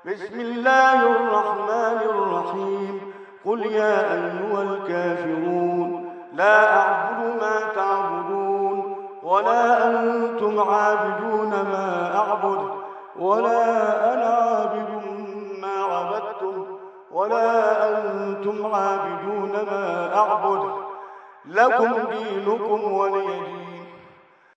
بسم الله الرحمن الرحيم. قل يا أيها الكافرون لا أعبد ما تعبدون ولا أنتم عابدون ما أعبد ولا أنا عابد ما عبدتم ولا أنتم عابدون ما أعبد لكم دينكم ولي دين.